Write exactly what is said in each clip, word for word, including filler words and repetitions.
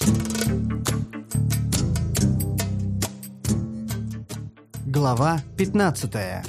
Глава пятнадцатая.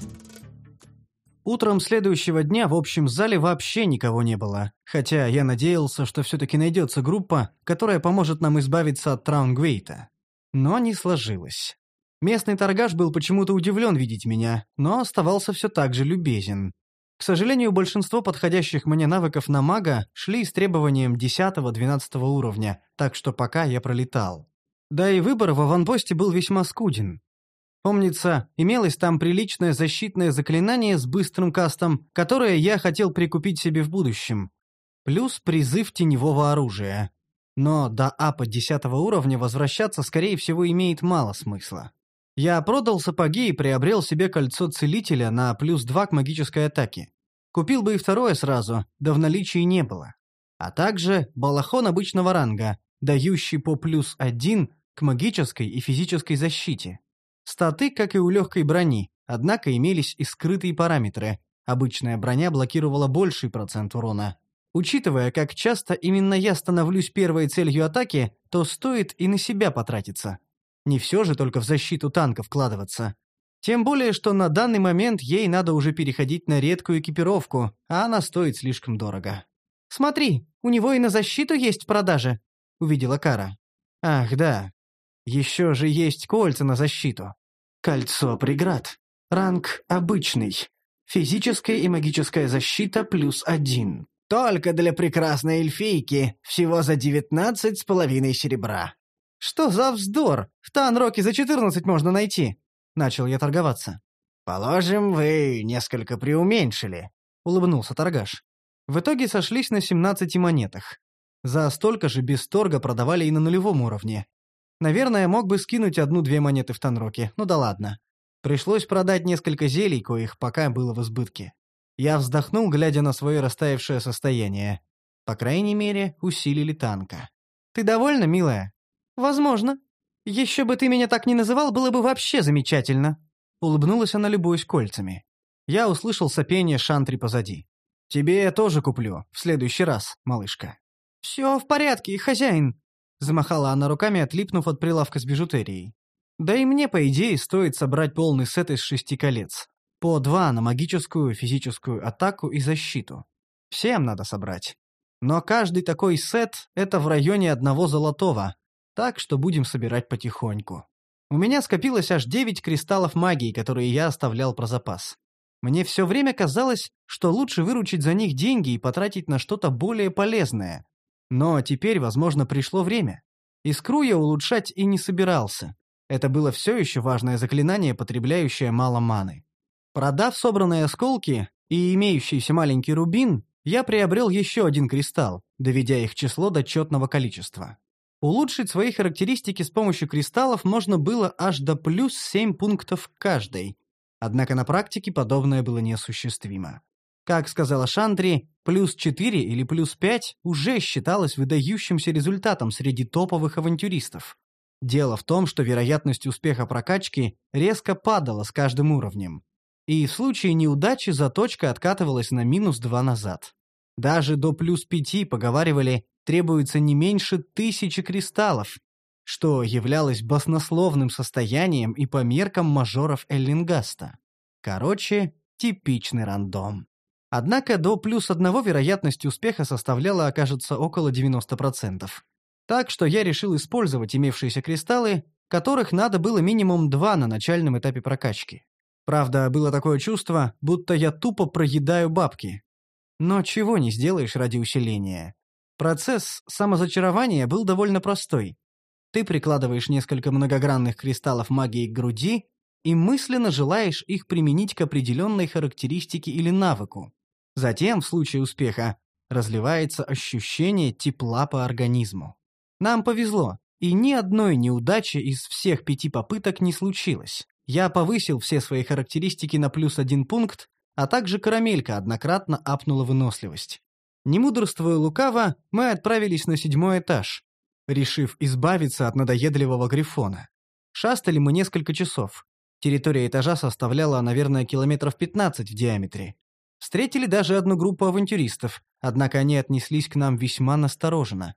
Утром следующего дня в общем зале вообще никого не было, хотя я надеялся, что все-таки найдется группа, которая поможет нам избавиться от Траунгвейта. Но не сложилось. Местный торгаш был почему-то удивлен видеть меня, но оставался все так же любезен. К сожалению, большинство подходящих мне навыков на мага шли с требованием десятого-двенадцатого уровня, так что пока я пролетал. Да и выбор в аванпосте был весьма скуден. Помнится, имелось там приличное защитное заклинание с быстрым кастом, которое я хотел прикупить себе в будущем. Плюс призыв теневого оружия. Но до апа десятого уровня возвращаться, скорее всего, имеет мало смысла. Я продал сапоги и приобрел себе кольцо целителя на плюс два к магической атаке. Купил бы и второе сразу, да в наличии не было. А также балахон обычного ранга, дающий по плюс один к магической и физической защите. Статы, как и у легкой брони, однако имелись и скрытые параметры. Обычная броня блокировала больший процент урона. Учитывая, как часто именно я становлюсь первой целью атаки, то стоит и на себя потратиться. Не все же только в защиту танка вкладываться. Тем более, что на данный момент ей надо уже переходить на редкую экипировку, а она стоит слишком дорого. «Смотри, у него и на защиту есть в продаже», — увидела Кара. «Ах, да. Еще же есть кольца на защиту. Кольцо преград. Ранг обычный. Физическая и магическая защита плюс один. Только для прекрасной эльфийки. Всего за девятнадцать с половиной серебра». «Что за вздор? В Танроке за четырнадцать можно найти», — начал я торговаться. «Положим, вы несколько преуменьшили», — улыбнулся торгаш. В итоге сошлись на семнадцати монетах. За столько же без торга продавали и на нулевом уровне. Наверное, мог бы скинуть одну-две монеты в Танроке, ну да ладно. Пришлось продать несколько зелий, коих пока было в избытке. Я вздохнул, глядя на свое растаявшее состояние. По крайней мере, усилили танка. «Ты довольна, милая?» «Возможно. Еще бы ты меня так не называл, было бы вообще замечательно». Улыбнулась она, любуясь кольцами. Я услышал сопение Шантри позади. «Тебе я тоже куплю, в следующий раз, малышка». «Все в порядке, хозяин», — замахала она руками, отлипнув от прилавка с бижутерией. «Да и мне, по идее, стоит собрать полный сет из шести колец. По два на магическую, физическую атаку и защиту. Всем надо собрать. Но каждый такой сет — это в районе одного золотого, так что будем собирать потихоньку. У меня скопилось аж девять кристаллов магии, которые я оставлял про запас. Мне все время казалось, что лучше выручить за них деньги и потратить на что-то более полезное. Но теперь, возможно, пришло время. Искру я улучшать и не собирался. Это было все еще важное заклинание, потребляющее мало маны. Продав собранные осколки и имеющийся маленький рубин, я приобрел еще один кристалл, доведя их число до четного количества. Улучшить свои характеристики с помощью кристаллов можно было аж до плюс семь пунктов каждой. Однако на практике подобное было неосуществимо. Как сказала Шантри, плюс четыре или плюс пять уже считалось выдающимся результатом среди топовых авантюристов. Дело в том, что вероятность успеха прокачки резко падала с каждым уровнем. И в случае неудачи заточка откатывалась на минус два назад. Даже до плюс пяти, поговаривали, требуется не меньше тысячи кристаллов, что являлось баснословным состоянием и по меркам мажоров Эллингаста. Короче, типичный рандом. Однако до плюс одного вероятность успеха составляла, окажется, около девяноста процентов. Так что я решил использовать имевшиеся кристаллы, которых надо было минимум два на начальном этапе прокачки. Правда, было такое чувство, будто я тупо проедаю бабки. Но чего не сделаешь ради усиления. Процесс самозачарования был довольно простой. Ты прикладываешь несколько многогранных кристаллов магии к груди и мысленно желаешь их применить к определенной характеристике или навыку. Затем, в случае успеха, разливается ощущение тепла по организму. Нам повезло, и ни одной неудачи из всех пяти попыток не случилось. Я повысил все свои характеристики на плюс один пункт, а также карамелька однократно апнула выносливость. Не мудрствуя лукаво, мы отправились на седьмой этаж, решив избавиться от надоедливого грифона. Шастали мы несколько часов. Территория этажа составляла, наверное, километров пятнадцать в диаметре. Встретили даже одну группу авантюристов, однако они отнеслись к нам весьма настороженно.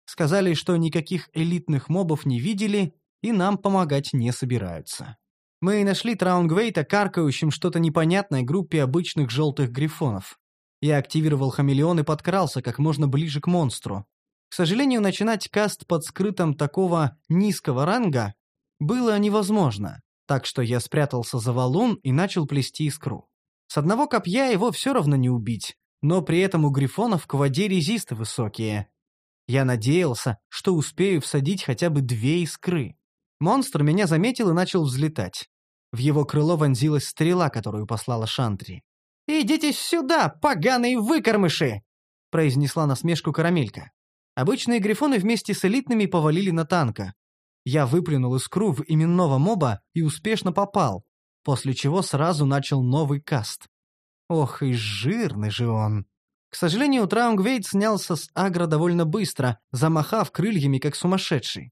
Сказали, что никаких элитных мобов не видели и нам помогать не собираются. Мы нашли Траунгвейта каркающим что-то непонятной группе обычных желтых грифонов. Я активировал хамелеон и подкрался как можно ближе к монстру. К сожалению, начинать каст под скрытом такого низкого ранга было невозможно, так что я спрятался за валун и начал плести искру. С одного копья его все равно не убить, но при этом у грифонов к воде резисты высокие. Я надеялся, что успею всадить хотя бы две искры. Монстр меня заметил и начал взлетать. В его крыло вонзилась стрела, которую послала Шантри. «Идите сюда, поганые выкормыши!» — произнесла насмешку Карамелька. Обычные грифоны вместе с элитными повалили на танка. Я выплюнул искру в именного моба и успешно попал, после чего сразу начал новый каст. Ох и жирный же он. К сожалению, Траунгвейт снялся с агро довольно быстро, замахав крыльями как сумасшедший.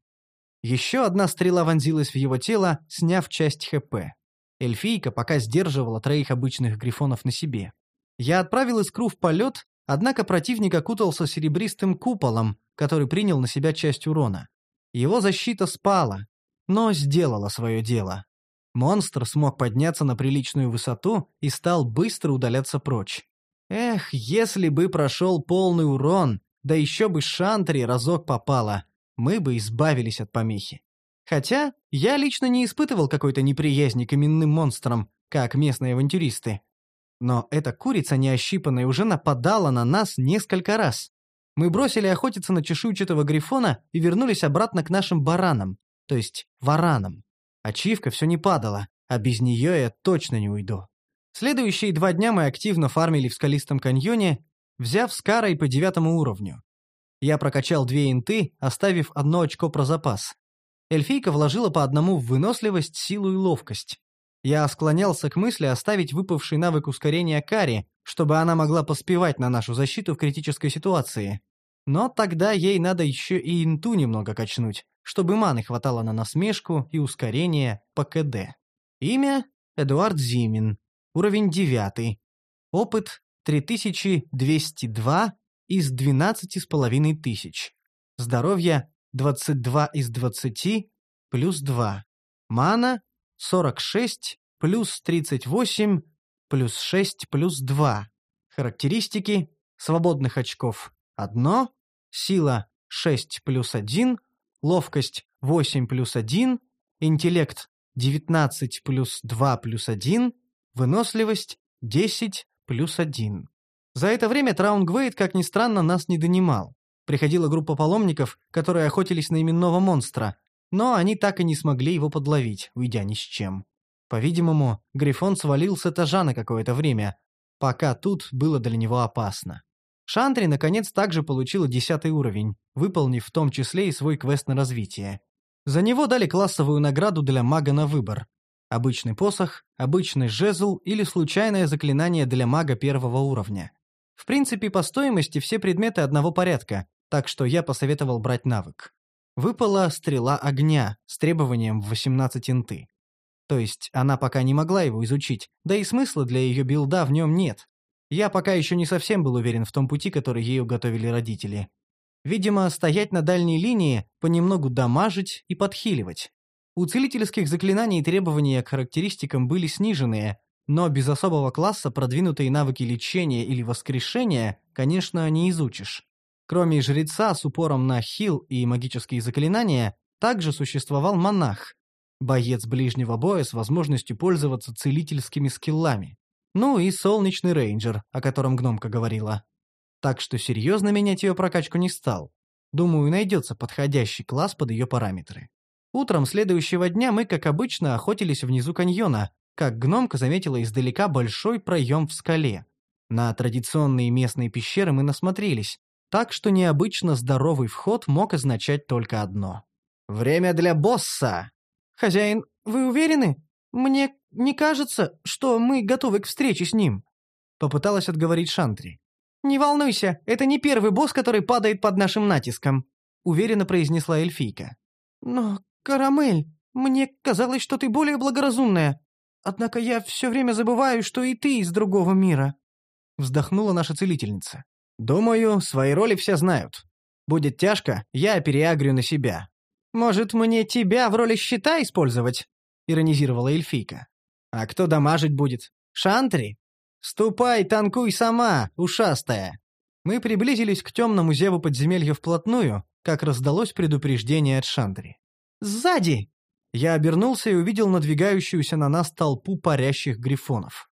Еще одна стрела вонзилась в его тело, сняв часть ХП. Эльфийка пока сдерживала троих обычных грифонов на себе. Я отправил искру в полет, однако противник окутался серебристым куполом, который принял на себя часть урона. Его защита спала, но сделала свое дело. Монстр смог подняться на приличную высоту и стал быстро удаляться прочь. Эх, если бы прошел полный урон, да еще бы Шантри разок попала, мы бы избавились от помехи. Хотя я лично не испытывал какой-то неприязни к именным монстрам, как местные авантюристы. Но эта курица неощипанная уже нападала на нас несколько раз. Мы бросили охотиться на чешуйчатого грифона и вернулись обратно к нашим баранам, то есть варанам. Ачивка все не падала, а без нее я точно не уйду. Следующие два дня мы активно фармили в скалистом каньоне, взяв с карой по девятому уровню. Я прокачал две инты, оставив одно очко про запас. Эльфийка вложила по одному в выносливость, силу и ловкость. Я склонялся к мысли оставить выпавший навык ускорения Кари, чтобы она могла поспевать на нашу защиту в критической ситуации. Но тогда ей надо еще и инту немного качнуть, чтобы маны хватало на насмешку и ускорение по КД. Имя – Эдуард Зимин. Уровень девятый. Опыт – три тысячи двести два из двенадцати с половиной тысяч. Здоровье – двадцать два из двадцати плюс два. Мана – сорок шесть плюс тридцать восемь плюс шесть плюс два. Характеристики: свободных очков – одно, сила – шесть плюс один, ловкость – восемь плюс один, интеллект – девятнадцать плюс два плюс один, выносливость – десять плюс один. За это время Траунгвейт, как ни странно, нас не донимал. Приходила группа паломников, которые охотились на именного монстра, но они так и не смогли его подловить, уйдя ни с чем. По-видимому, Грифон свалил с этажа на какое-то время, пока тут было для него опасно. Шантри, наконец, также получила десятый уровень, выполнив в том числе и свой квест на развитие. За него дали классовую награду для мага на выбор. Обычный посох, обычный жезл или случайное заклинание для мага первого уровня. В принципе, по стоимости все предметы одного порядка, так что я посоветовал брать навык. Выпала стрела огня с требованием в восемнадцать инты. То есть она пока не могла его изучить, да и смысла для ее билда в нем нет. Я пока еще не совсем был уверен в том пути, который ею готовили родители. Видимо, стоять на дальней линии, понемногу дамажить и подхиливать. У целительских заклинаний требования к характеристикам были сниженные, но без особого класса продвинутые навыки лечения или воскрешения, конечно, не изучишь. Кроме жреца с упором на хил и магические заклинания, также существовал монах, боец ближнего боя с возможностью пользоваться целительскими скиллами. Ну и солнечный рейнджер, о котором гномка говорила. Так что серьезно менять ее прокачку не стал. Думаю, найдется подходящий класс под ее параметры. Утром следующего дня мы, как обычно, охотились внизу каньона, как гномка заметила издалека большой проем в скале. На традиционные местные пещеры мы насмотрелись, так что необычно здоровый вход мог означать только одно. «Время для босса!» «Хозяин, вы уверены? Мне не кажется, что мы готовы к встрече с ним», — попыталась отговорить Шантри. «Не волнуйся, это не первый босс, который падает под нашим натиском», — уверенно произнесла эльфийка. «Но, Карамель, мне казалось, что ты более благоразумная. Однако я все время забываю, что и ты из другого мира», — вздохнула наша целительница. «Думаю, свои роли все знают. Будет тяжко, я переагрю на себя. Может, мне тебя в роли щита использовать? Иронизировала эльфийка. А кто дамажить будет? Шантри? Ступай, танкуй сама, ушастая. Мы приблизились к темному зеву подземелья вплотную, как раздалось предупреждение от Шантри. «Сзади!» Я обернулся и увидел надвигающуюся на нас толпу парящих грифонов.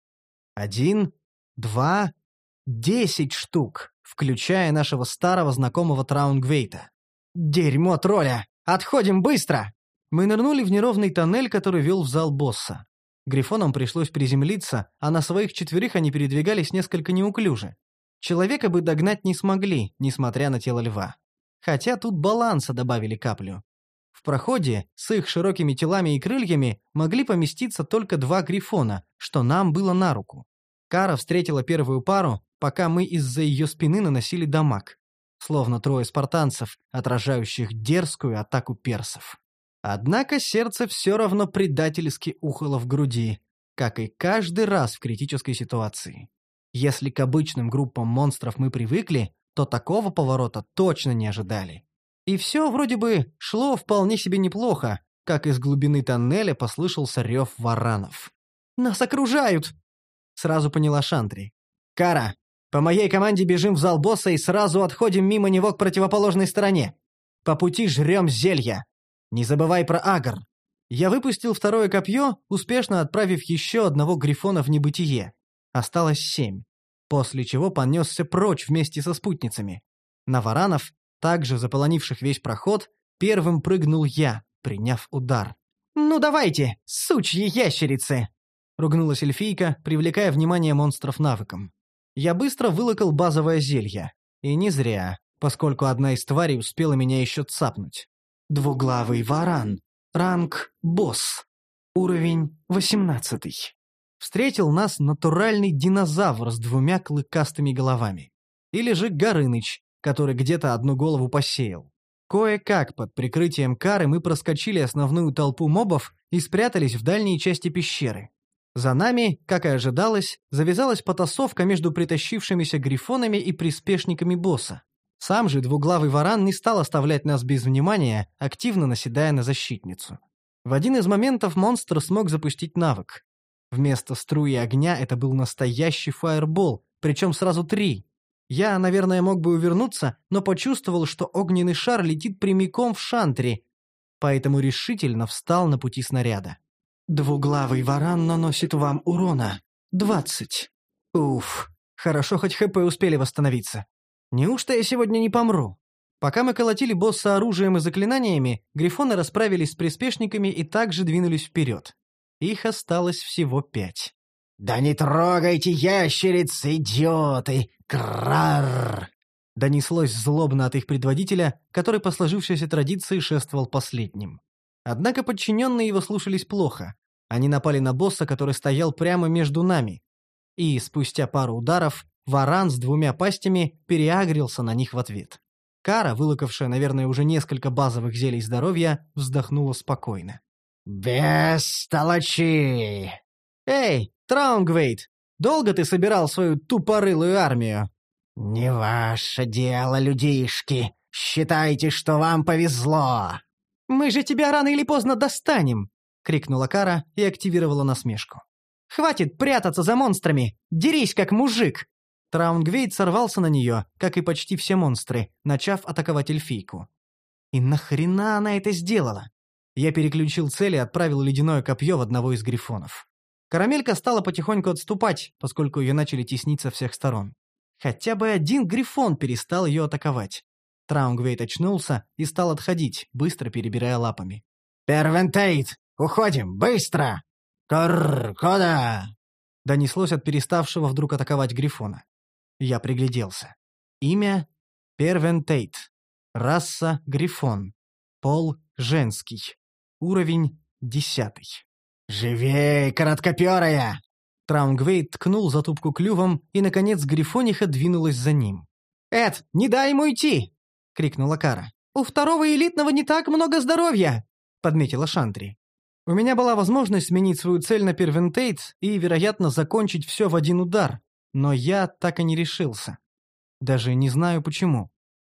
Один, два, десять штук, включая нашего старого знакомого Траунгвейта. «Дерьмо тролля! Отходим быстро!» Мы нырнули в неровный тоннель, который вел в зал босса. Грифонам пришлось приземлиться, а на своих четверых они передвигались несколько неуклюже. Человека бы догнать не смогли, несмотря на тело льва. Хотя тут баланса добавили каплю. В проходе с их широкими телами и крыльями могли поместиться только два грифона, что нам было на руку. Кара встретила первую пару, пока мы из-за ее спины наносили дамаг. Словно трое спартанцев, отражающих дерзкую атаку персов. Однако сердце все равно предательски ухало в груди, как и каждый раз в критической ситуации. Если к обычным группам монстров мы привыкли, то такого поворота точно не ожидали. И все вроде бы шло вполне себе неплохо, как из глубины тоннеля послышался рев варанов. «Нас окружают!» Сразу поняла Шантри. «Кара, по моей команде бежим в зал босса и сразу отходим мимо него к противоположной стороне. По пути жрем зелья. Не забывай про агр». Я выпустил второе копье, успешно отправив еще одного грифона в небытие. Осталось семь. После чего понесся прочь вместе со спутницами. На варанов, также заполонивших весь проход, первым прыгнул я, приняв удар. «Ну давайте, сучьи ящерицы!» — ругнулась эльфийка, привлекая внимание монстров навыком. Я быстро вылокал базовое зелье. И не зря, поскольку одна из тварей успела меня еще цапнуть. Двуглавый варан. Ранг «Босс». Уровень восемнадцатый. Встретил нас натуральный динозавр с двумя клыкастыми головами. Или же Горыныч, который где-то одну голову посеял. Кое-как под прикрытием Кары мы проскочили основную толпу мобов и спрятались в дальней части пещеры. За нами, как и ожидалось, завязалась потасовка между притащившимися грифонами и приспешниками босса. Сам же двуглавый варан не стал оставлять нас без внимания, активно наседая на защитницу. В один из моментов монстр смог запустить навык. Вместо струи огня это был настоящий фаербол, причем сразу три. Я, наверное, мог бы увернуться, но почувствовал, что огненный шар летит прямиком в Шантри, поэтому решительно встал на пути снаряда. Двуглавый варан наносит вам урона. двадцать. Уф, хорошо хоть ХП успели восстановиться. Неужто я сегодня не помру? Пока мы колотили босса оружием и заклинаниями, грифоны расправились с приспешниками и также двинулись вперед. Их осталось всего пять. «Да не трогайте ящериц, идиоты! Крарр!» Донеслось злобно от их предводителя, который по сложившейся традиции шествовал последним. Однако подчиненные его слушались плохо. Они напали на босса, который стоял прямо между нами. И спустя пару ударов варан с двумя пастями переагрился на них в ответ. Кара, вылокавшая, наверное, уже несколько базовых зелий здоровья, вздохнула спокойно. «Бестолочи!» «Эй, Траунгвейт, долго ты собирал свою тупорылую армию?» «Не ваше дело, людишки. Считайте, что вам повезло!» «Мы же тебя рано или поздно достанем!» — крикнула Кара и активировала насмешку. «Хватит прятаться за монстрами! Дерись, как мужик!» Траунгвейт сорвался на нее, как и почти все монстры, начав атаковать эльфийку. И нахрена она это сделала? Я переключил цель и отправил ледяное копье в одного из грифонов. Карамелька стала потихоньку отступать, поскольку ее начали теснить со всех сторон. Хотя бы один грифон перестал ее атаковать. Траунгвейт очнулся и стал отходить, быстро перебирая лапами. «Первентейт! Уходим! Быстро! Корр! Куда?» Донеслось от переставшего вдруг атаковать грифона. Я пригляделся. Имя — Первентейт. Раса — грифон. Пол — женский. Уровень — десятый. «Живей, короткоперая!» Траунгвейт ткнул затупку клювом, и, наконец, грифониха двинулась за ним. «Эд, не дай ему идти!» — крикнула Кара. «У второго элитного не так много здоровья!» — подметила Шантри. У меня была возможность сменить свою цель на Первентейт и, вероятно, закончить все в один удар, но я так и не решился. Даже не знаю почему.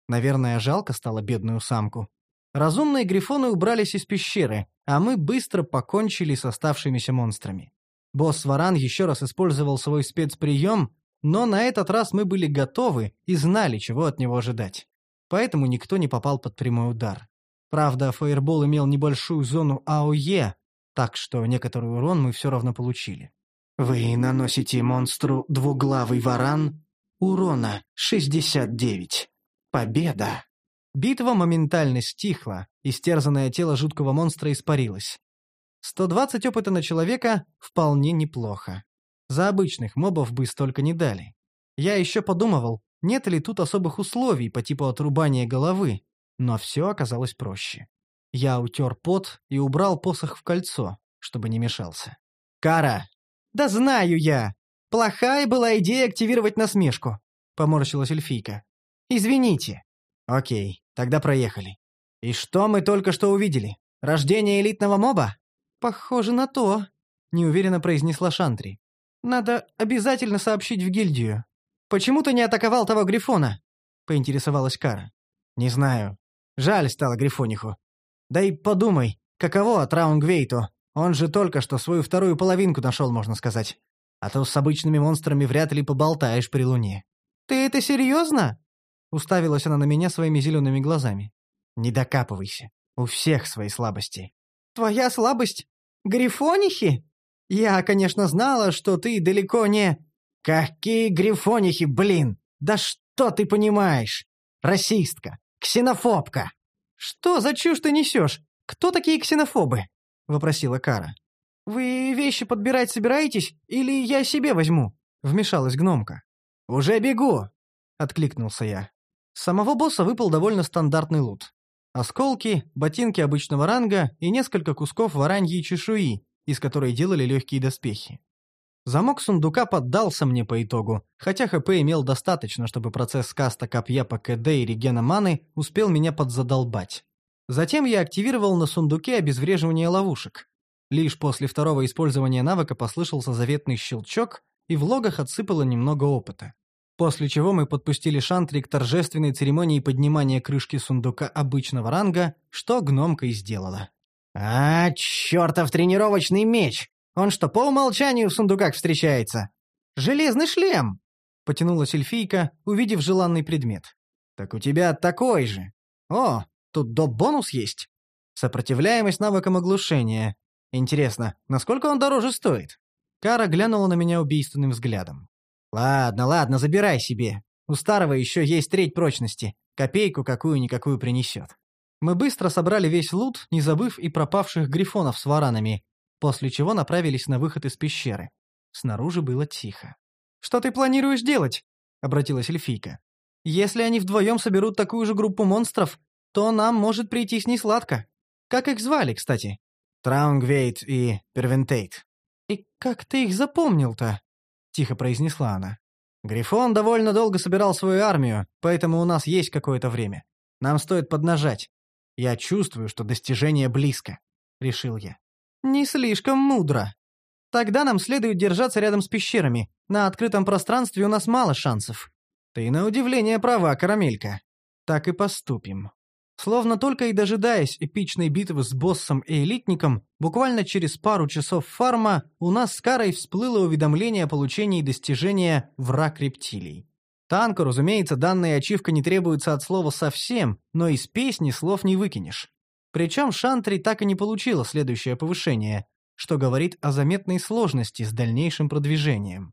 Наверное, жалко стало бедную самку. Разумные грифоны убрались из пещеры, а мы быстро покончили с оставшимися монстрами. Босс Варан еще раз использовал свой спецприем, но на этот раз мы были готовы и знали, чего от него ожидать. Поэтому никто не попал под прямой удар. Правда, фаербол имел небольшую зону АОЕ, так что некоторый урон мы все равно получили. Вы наносите монстру двуглавый варан урона шестьдесят девять. Победа! Битва моментально стихла, истерзанное тело жуткого монстра испарилось. сто двадцать опыта на человека вполне неплохо. За обычных мобов бы столько не дали. Я еще подумывал, нет ли тут особых условий по типу отрубания головы, но все оказалось проще. Я утер пот и убрал посох в кольцо, чтобы не мешался. «Кара!» «Да знаю я! Плохая была идея активировать насмешку», — поморщилась эльфийка. «Извините». «Окей, тогда проехали. И что мы только что увидели? Рождение элитного моба?» «Похоже на то», — неуверенно произнесла Шантри. «Надо обязательно сообщить в гильдию». «Почему ты не атаковал того грифона?» — поинтересовалась Кара. «Не знаю. Жаль стало грифониху. Да и подумай, каково Траунгвейту? Он же только что свою вторую половинку нашел, можно сказать. А то с обычными монстрами вряд ли поболтаешь при луне». «Ты это серьезно?» — уставилась она на меня своими зелеными глазами. «Не докапывайся. У всех свои слабости». «Твоя слабость? Грифонихи? Я, конечно, знала, что ты далеко не...» «Какие грифонихи, блин! Да что ты понимаешь? Расистка, ксенофобка!» «Что за чушь ты несешь? Кто такие ксенофобы?» — вопросила Кара. «Вы вещи подбирать собираетесь, или я себе возьму?» — вмешалась гномка. «Уже бегу!» — откликнулся я. С самого босса выпал довольно стандартный лут. Осколки, ботинки обычного ранга и несколько кусков вараньей чешуи, из которой делали легкие доспехи. Замок сундука поддался мне по итогу, хотя ХП имел достаточно, чтобы процесс каста копья по КД и регена маны успел меня подзадолбать. Затем я активировал на сундуке обезвреживание ловушек. Лишь после второго использования навыка послышался заветный щелчок, и в логах отсыпало немного опыта. После чего мы подпустили Шантри к торжественной церемонии поднимания крышки сундука обычного ранга, что гномка и сделала. «А, чертов тренировочный меч! Он что, по умолчанию в сундуках встречается?» «Железный шлем!» — потянулась эльфийка, увидев желанный предмет. «Так у тебя такой же. О, тут доп-бонус есть. Сопротивляемость навыкам оглушения. Интересно, насколько он дороже стоит?» Кара глянула на меня убийственным взглядом. «Ладно, ладно, забирай себе. У старого еще есть треть прочности. Копейку какую-никакую принесет». Мы быстро собрали весь лут, не забыв и пропавших грифонов с варанами, после чего направились на выход из пещеры. Снаружи было тихо. «Что ты планируешь делать?» — обратилась эльфийка. «Если они вдвоем соберут такую же группу монстров, то нам может прийтись несладко. Как их звали, кстати?» «Траунгвейт и Первентейт». «И как ты их запомнил-то?» — тихо произнесла она. «Грифон довольно долго собирал свою армию, поэтому у нас есть какое-то время. Нам стоит поднажать. Я чувствую, что достижение близко», — решил я. «Не слишком мудро. Тогда нам следует держаться рядом с пещерами. На открытом пространстве у нас мало шансов». «Ты на удивление права, Карамелька. Так и поступим». Словно только и дожидаясь эпичной битвы с боссом и элитником, буквально через пару часов фарма у нас с Карой всплыло уведомление о получении достижения «Враг рептилий». Танку, разумеется, данная ачивка не требуется от слова совсем, но из песни слов не выкинешь. Причем Шантри так и не получила следующее повышение, что говорит о заметной сложности с дальнейшим продвижением.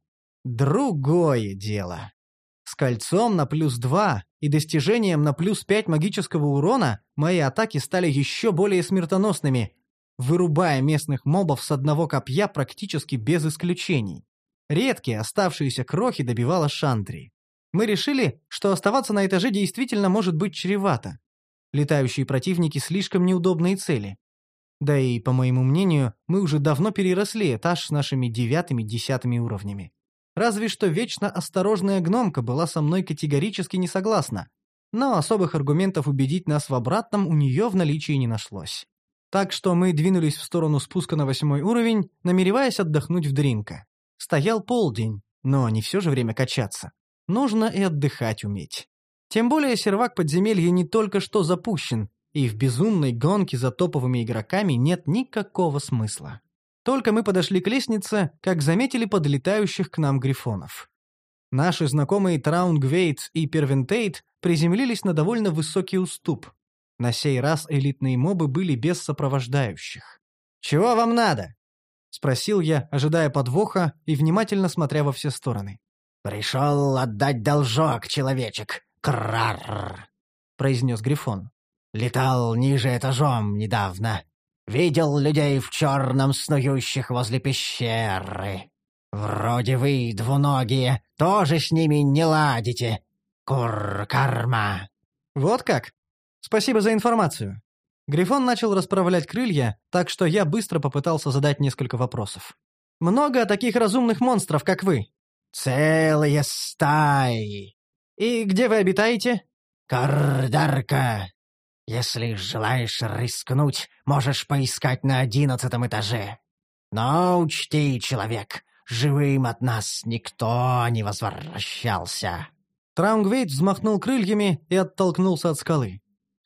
Другое дело. С кольцом на плюс два и достижением на плюс пять магического урона мои атаки стали еще более смертоносными, вырубая местных мобов с одного копья практически без исключений. Редкие оставшиеся крохи добивала Шантри. Мы решили, что оставаться на этаже действительно может быть чревато. Летающие противники слишком неудобные цели. Да и, по моему мнению, мы уже давно переросли этаж с нашими девятыми-десятыми уровнями. Разве что вечно осторожная гномка была со мной категорически не согласна, но особых аргументов убедить нас в обратном у нее в наличии не нашлось. Так что мы двинулись в сторону спуска на восьмой уровень, намереваясь отдохнуть в Дринка. Стоял полдень, но не все же время качаться. Нужно и отдыхать уметь. Тем более сервак подземелья не только что запущен, и в безумной гонке за топовыми игроками нет никакого смысла. Только мы подошли к лестнице, как заметили подлетающих к нам грифонов. Наши знакомые Траунгвейт и Первентейт приземлились на довольно высокий уступ. На сей раз элитные мобы были без сопровождающих. «Чего вам надо?» — спросил я, ожидая подвоха и внимательно смотря во все стороны. «Пришел отдать должок, человечек. Крарр!» — произнес Грифон. «Летал ниже этажом недавно. Видел людей в черном, снующих возле пещеры. Вроде вы, двуногие, тоже с ними не ладите. Кур-карма!» «Вот как? Спасибо за информацию». Грифон начал расправлять крылья, так что я быстро попытался задать несколько вопросов. «Много таких разумных монстров, как вы?» «Целые стаи!» «И где вы обитаете?» «Кардарка! Если желаешь рискнуть, можешь поискать на одиннадцатом этаже. Но учти, человек, живым от нас никто не возвращался». Траунгвейт взмахнул крыльями и оттолкнулся от скалы.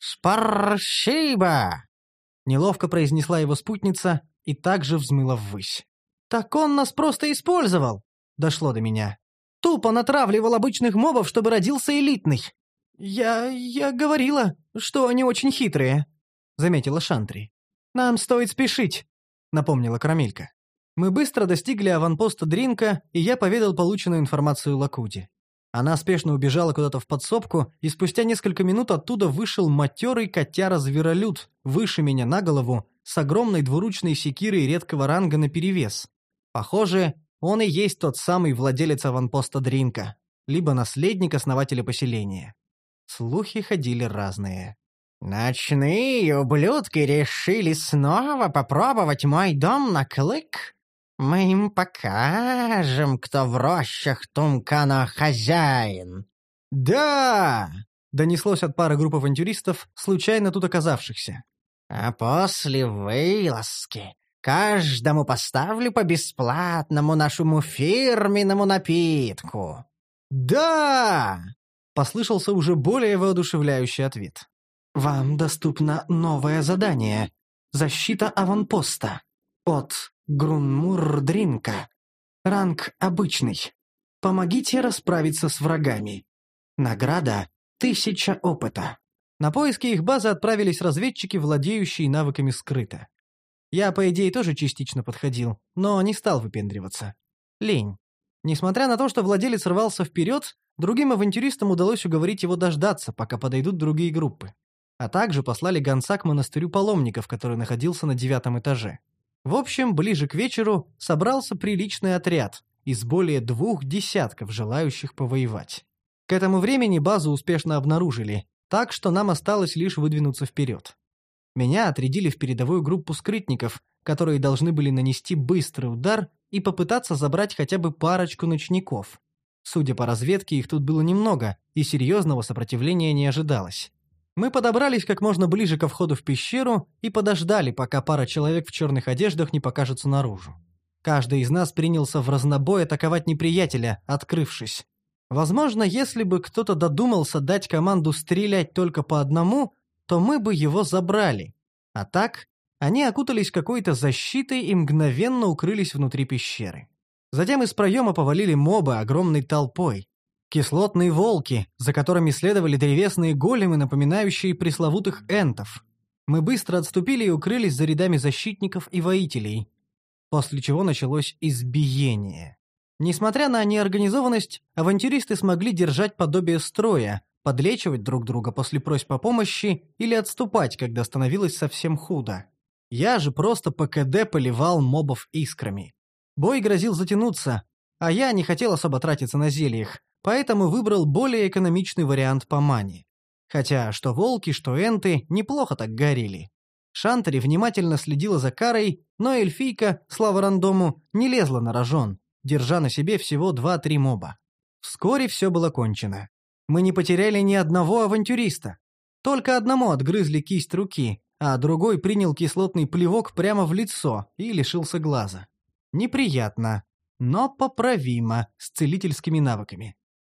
«Спасибо!» — неловко произнесла его спутница и также взмыла ввысь. «Так он нас просто использовал!» — дошло до меня. «Тупо натравливал обычных мобов, чтобы родился элитный!» «Я... я говорила, что они очень хитрые», — заметила Шантри. «Нам стоит спешить», — напомнила Карамелька. Мы быстро достигли аванпоста Дринка, и я поведал полученную информацию Лакуди. Она спешно убежала куда-то в подсобку, и спустя несколько минут оттуда вышел матерый котяра-зверолюд, выше меня на голову, с огромной двуручной секирой редкого ранга наперевес. Похоже, он и есть тот самый владелец аванпоста Дринка, либо наследник основателя поселения. Слухи ходили разные. «Ночные ублюдки решили снова попробовать мой дом на клык? Мы им покажем, кто в рощах Тумкана хозяин». «Да!» — донеслось от пары групп авантюристов, случайно тут оказавшихся. «А после вылазки каждому поставлю по бесплатному нашему фирменному напитку». «Да!» — послышался уже более воодушевляющий ответ. «Вам доступно новое задание. Защита аванпоста. От Грунмур-Дринка. Ранг обычный. Помогите расправиться с врагами. Награда — тысяча опыта». На поиски их базы отправились разведчики, владеющие навыками скрыто. Я, по идее, тоже частично подходил, но не стал выпендриваться. Лень. Несмотря на то, что владелец рвался вперед, другим авантюристам удалось уговорить его дождаться, пока подойдут другие группы. А также послали гонца к монастырю паломников, который находился на девятом этаже. В общем, ближе к вечеру собрался приличный отряд из более двух десятков желающих повоевать. К этому времени базу успешно обнаружили, так что нам осталось лишь выдвинуться вперед. Меня отрядили в передовую группу скрытников, которые должны были нанести быстрый удар и попытаться забрать хотя бы парочку ночников. Судя по разведке, их тут было немного, и серьезного сопротивления не ожидалось. Мы подобрались как можно ближе ко входу в пещеру и подождали, пока пара человек в черных одеждах не покажется наружу. Каждый из нас принялся в разнобой атаковать неприятеля, открывшись. Возможно, если бы кто-то додумался дать команду стрелять только по одному, то мы бы его забрали. А так, они окутались какой-то защитой и мгновенно укрылись внутри пещеры. Затем из проема повалили мобы огромной толпой. Кислотные волки, за которыми следовали древесные големы, напоминающие пресловутых энтов. Мы быстро отступили и укрылись за рядами защитников и воителей. После чего началось избиение. Несмотря на неорганизованность, авантюристы смогли держать подобие строя, подлечивать друг друга после просьб о помощи или отступать, когда становилось совсем худо. Я же просто по КД поливал мобов искрами. Бой грозил затянуться, а я не хотел особо тратиться на зельях, поэтому выбрал более экономичный вариант по мане. Хотя что волки, что энты неплохо так горели. Шантри внимательно следила за Карой, но эльфийка, слава рандому, не лезла на рожон, держа на себе всего два-три моба. Вскоре все было кончено. Мы не потеряли ни одного авантюриста. Только одному отгрызли кисть руки, а другой принял кислотный плевок прямо в лицо и лишился глаза. Неприятно, но поправимо с целительскими навыками.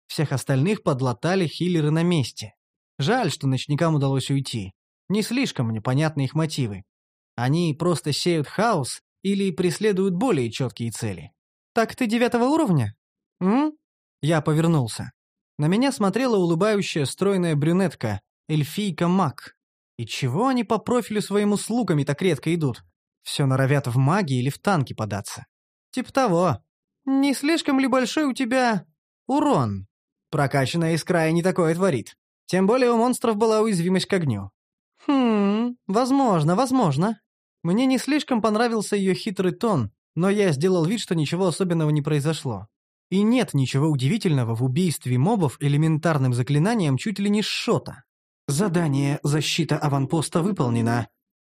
Всех остальных подлатали хиллеры на месте. Жаль, что ночникам удалось уйти. Не слишком мне понятны их мотивы. Они просто сеют хаос или преследуют более четкие цели. «Так ты девятого уровня?» «М?» Я повернулся. На меня смотрела улыбающая стройная брюнетка, эльфийка Мак. И чего они по профилю своему с луками так редко идут? Все норовят в маги или в танки податься. Типа того. Не слишком ли большой у тебя урон? Прокачанная искра не такое творит. Тем более у монстров была уязвимость к огню. Хм, возможно, возможно. Мне не слишком понравился ее хитрый тон, но я сделал вид, что ничего особенного не произошло. И нет ничего удивительного в убийстве мобов элементарным заклинанием чуть ли не с шота. Задание «Защита аванпоста» выполнено.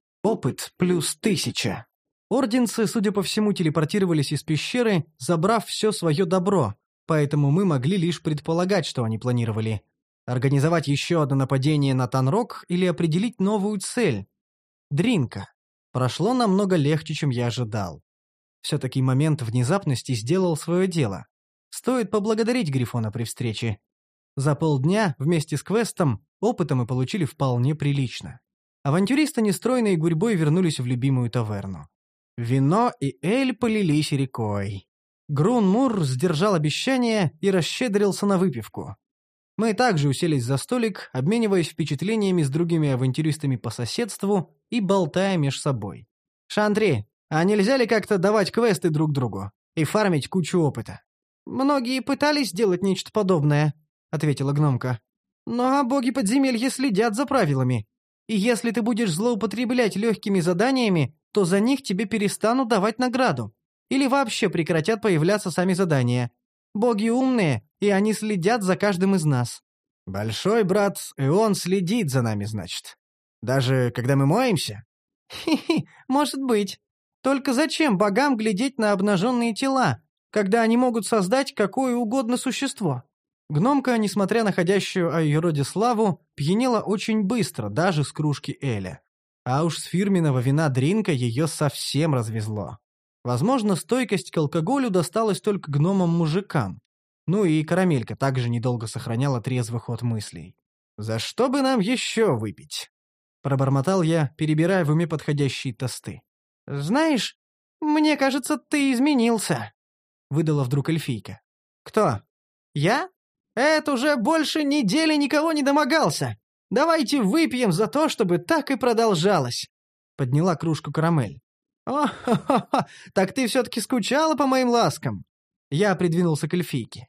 Опыт плюс тысяча. Орденцы, судя по всему, телепортировались из пещеры, забрав все свое добро, поэтому мы могли лишь предполагать, что они планировали. Организовать еще одно нападение на Танрок или определить новую цель. Дринка. Прошло намного легче, чем я ожидал. Все-таки момент внезапности сделал свое дело. Стоит поблагодарить Грифона при встрече. За полдня, вместе с квестом, опыта мы получили вполне прилично. Авантюристы нестройной гурьбой вернулись в любимую таверну. Вино и эль полились рекой. Грун Мур сдержал обещание и расщедрился на выпивку. Мы также уселись за столик, обмениваясь впечатлениями с другими авантюристами по соседству и болтая меж собой. «Шантри, а нельзя ли как-то давать квесты друг другу и фармить кучу опыта?» «Многие пытались сделать нечто подобное», — ответила гномка. «Но боги подземелья следят за правилами. И если ты будешь злоупотреблять легкими заданиями, то за них тебе перестанут давать награду. Или вообще прекратят появляться сами задания. Боги умные, и они следят за каждым из нас». «Большой брат, и он следит за нами, значит. Даже когда мы моемся?» «Хи-хи, может быть. Только зачем богам глядеть на обнаженные тела, когда они могут создать какое угодно существо?» Гномка, несмотря на ходящую о ее роде славу, пьянела очень быстро, даже с кружки эля. А уж с фирменного вина Дринка ее совсем развезло. Возможно, стойкость к алкоголю досталась только гномам-мужикам. Ну и Карамелька также недолго сохраняла трезвый ход мыслей. «За что бы нам еще выпить?» Пробормотал я, перебирая в уме подходящие тосты. «Знаешь, мне кажется, ты изменился», — выдала вдруг эльфийка. «Кто? Я? Это уже больше недели никого не домогался. Давайте выпьем за то, чтобы так и продолжалось», — подняла кружку Карамель. «О-хо-хо-хо, так ты все-таки скучала по моим ласкам?» Я придвинулся к эльфийке.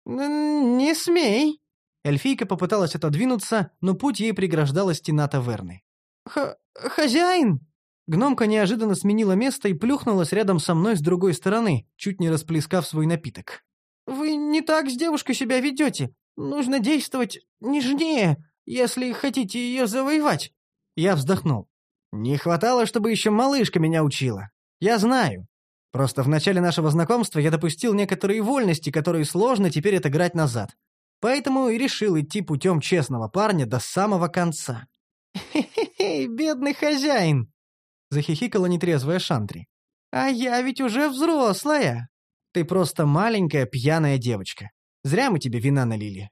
«Не смей». Эльфийка попыталась отодвинуться, но путь ей преграждала стена таверны. Х «Хозяин!» Гномка неожиданно сменила место и плюхнулась рядом со мной с другой стороны, чуть не расплескав свой напиток. «Вы не так с девушкой себя ведете. Нужно действовать нежнее, если хотите ее завоевать». Я вздохнул. «Не хватало, чтобы еще малышка меня учила. Я знаю. Просто в начале нашего знакомства я допустил некоторые вольности, которые сложно теперь отыграть назад. Поэтому и решил идти путем честного парня до самого конца». «Хе-хе-хе, бедный хозяин!» — захихикала нетрезвая Шантри. «А я ведь уже взрослая!» «Ты просто маленькая пьяная девочка. Зря мы тебе вина налили».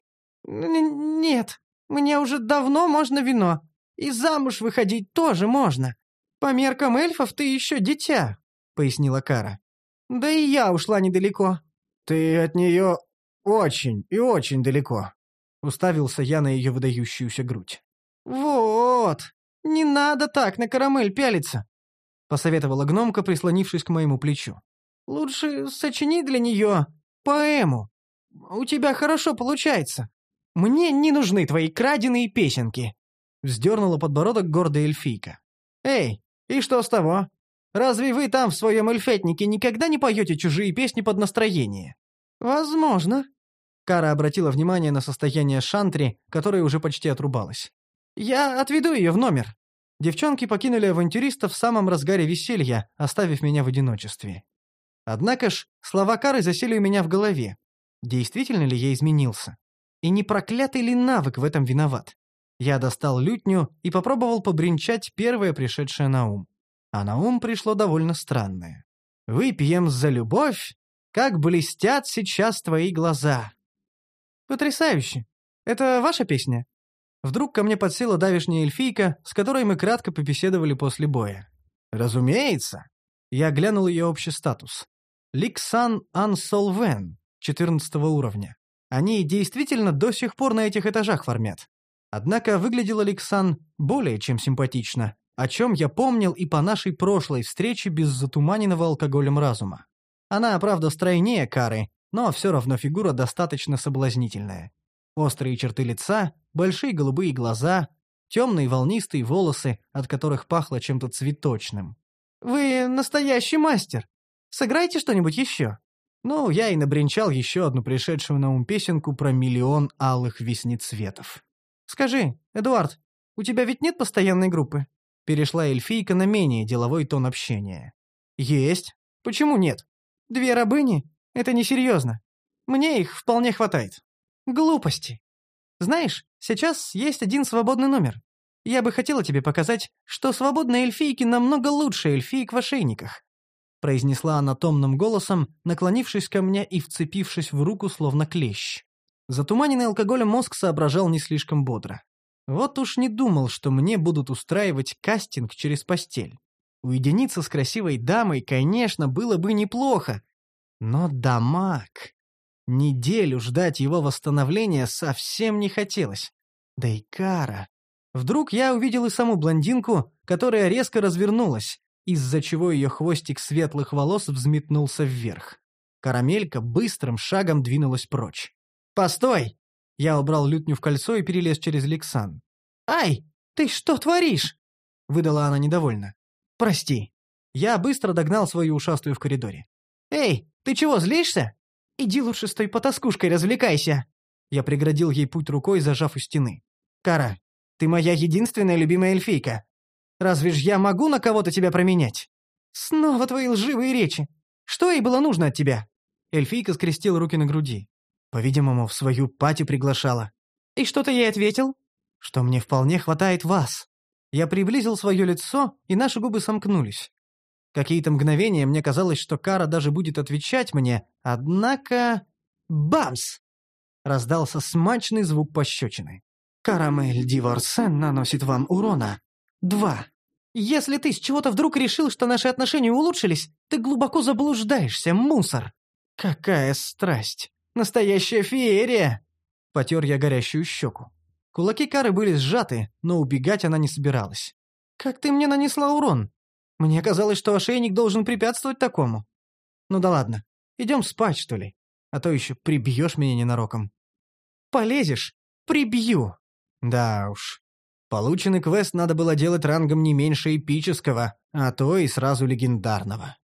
Н «Нет, мне уже давно можно вино. И замуж выходить тоже можно. По меркам эльфов ты еще дитя», — пояснила Кара. «Да и я ушла недалеко». «Ты от нее очень и очень далеко», — уставился я на ее выдающуюся грудь. «Вот, не надо так на Карамель пялиться», — посоветовала гномка, прислонившись к моему плечу. «Лучше сочини для нее поэму. У тебя хорошо получается. Мне не нужны твои краденые песенки», — вздернула подбородок гордая эльфийка. «Эй, и что с того? Разве вы там в своем эльфетнике никогда не поете чужие песни под настроение?» «Возможно». Кара обратила внимание на состояние Шантри, которая уже почти отрубалась. «Я отведу ее в номер». Девчонки покинули авантюриста в самом разгаре веселья, оставив меня в одиночестве. Однако ж, слова Кары засели у меня в голове. Действительно ли я изменился? И не проклятый ли навык в этом виноват? Я достал лютню и попробовал побренчать первое пришедшее на ум. А на ум пришло довольно странное. «Выпьем за любовь, как блестят сейчас твои глаза». «Потрясающе! Это ваша песня?» Вдруг ко мне подсела давешняя эльфийка, с которой мы кратко побеседовали после боя. «Разумеется!» Я глянул ее общий статус. Ликсан Ансолвен, четырнадцатого уровня. Они действительно до сих пор на этих этажах фармят. Однако выглядела Ликсан более чем симпатично, о чем я помнил и по нашей прошлой встрече без затуманенного алкоголем разума. Она, правда, стройнее Кары, но все равно фигура достаточно соблазнительная. Острые черты лица, большие голубые глаза, темные волнистые волосы, от которых пахло чем-то цветочным. «Вы настоящий мастер! Сыграйте что-нибудь еще!» Ну, я и набринчал еще одну пришедшую на ум песенку про миллион алых веснецветов. «Скажи, Эдуард, у тебя ведь нет постоянной группы?» Перешла эльфийка на менее деловой тон общения. «Есть. Почему нет? Две рабыни? Это несерьезно. Мне их вполне хватает». «Глупости. Знаешь, сейчас есть один свободный номер. Я бы хотела тебе показать, что свободные эльфийки намного лучше эльфиек в ошейниках», произнесла она томным голосом, наклонившись ко мне и вцепившись в руку, словно клещ. Затуманенный алкоголем мозг соображал не слишком бодро. Вот уж не думал, что мне будут устраивать кастинг через постель. Уединиться с красивой дамой, конечно, было бы неплохо. Но дамаг... Неделю ждать его восстановления совсем не хотелось. Да и Кара. Вдруг я увидел и саму блондинку, которая резко развернулась, из-за чего ее хвостик светлых волос взметнулся вверх. Карамелька быстрым шагом двинулась прочь. «Постой!» Я убрал лютню в кольцо и перелез через Ликсан. «Ай, ты что творишь?» — выдала она недовольно. «Прости». Я быстро догнал свою ушастую в коридоре. «Эй, ты чего, злишься? Иди лучше с той потаскушкой развлекайся!» Я преградил ей путь рукой, зажав у стены. «Кара, ты моя единственная любимая эльфийка. Разве ж я могу на кого-то тебя променять?» «Снова твои лживые речи. Что ей было нужно от тебя?» Эльфийка скрестила руки на груди. По-видимому, в свою пати приглашала. «И что ты ей ответил?» «Что мне вполне хватает вас». Я приблизил свое лицо, и наши губы сомкнулись. Какие-то мгновения мне казалось, что Кара даже будет отвечать мне, однако... Бамс! Раздался смачный звук пощечины. «Карамель Диворсен наносит вам урона. Два. Если ты с чего-то вдруг решил, что наши отношения улучшились, ты глубоко заблуждаешься, мусор!» «Какая страсть! Настоящая феерия!» Потер я горящую щеку. Кулаки Кары были сжаты, но убегать она не собиралась. «Как ты мне нанесла урон? Мне казалось, что ошейник должен препятствовать такому. Ну да ладно, идем спать, что ли? А то еще прибьешь меня ненароком». «Полезешь? Прибью!» Да уж. Полученный квест надо было делать рангом не меньше эпического, а то и сразу легендарного.